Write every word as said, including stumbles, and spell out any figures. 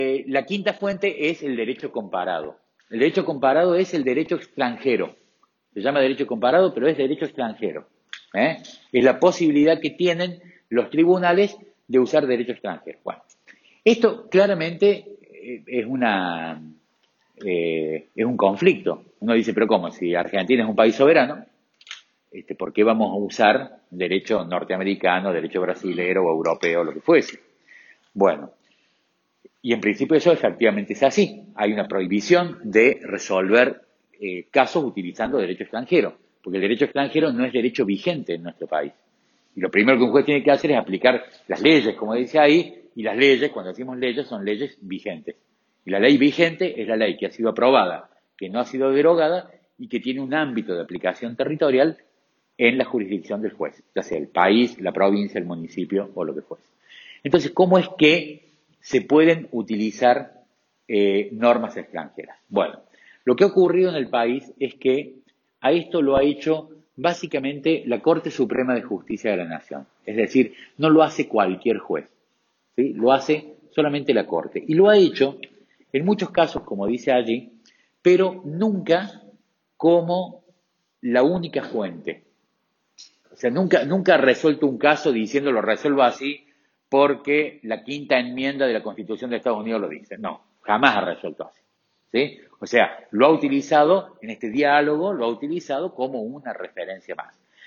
Eh, la quinta fuente es el derecho comparado. El derecho comparado es el derecho extranjero. Se llama derecho comparado, pero es derecho extranjero. ¿eh? Es la posibilidad que tienen los tribunales de usar derecho extranjero. Bueno, esto claramente eh, es una eh, es un conflicto. Uno dice, pero ¿cómo? Si Argentina es un país soberano, este, ¿por qué vamos a usar derecho norteamericano, derecho brasilero o europeo, lo que fuese? Bueno, y en principio eso efectivamente es así. Hay una prohibición de resolver eh, casos utilizando derecho extranjero, porque el derecho extranjero no es derecho vigente en nuestro país. Y lo primero que un juez tiene que hacer es aplicar las leyes, como dice ahí, y las leyes, cuando decimos leyes, son leyes vigentes. Y la ley vigente es la ley que ha sido aprobada, que no ha sido derogada y que tiene un ámbito de aplicación territorial en la jurisdicción del juez, ya sea el país, la provincia, el municipio o lo que fuese. Entonces, ¿cómo es que se pueden utilizar eh, normas extranjeras? Bueno, lo que ha ocurrido en el país es que a esto lo ha hecho básicamente la Corte Suprema de Justicia de la Nación. Es decir, no lo hace cualquier juez, ¿sí? Lo hace solamente la Corte. Y lo ha hecho en muchos casos, como dice allí, pero nunca como la única fuente. O sea, nunca, nunca ha resuelto un caso diciendo lo resuelvo así porque la quinta enmienda de la Constitución de Estados Unidos lo dice. No, jamás ha resuelto así. ¿Sí? O sea, lo ha utilizado en este diálogo, lo ha utilizado como una referencia más.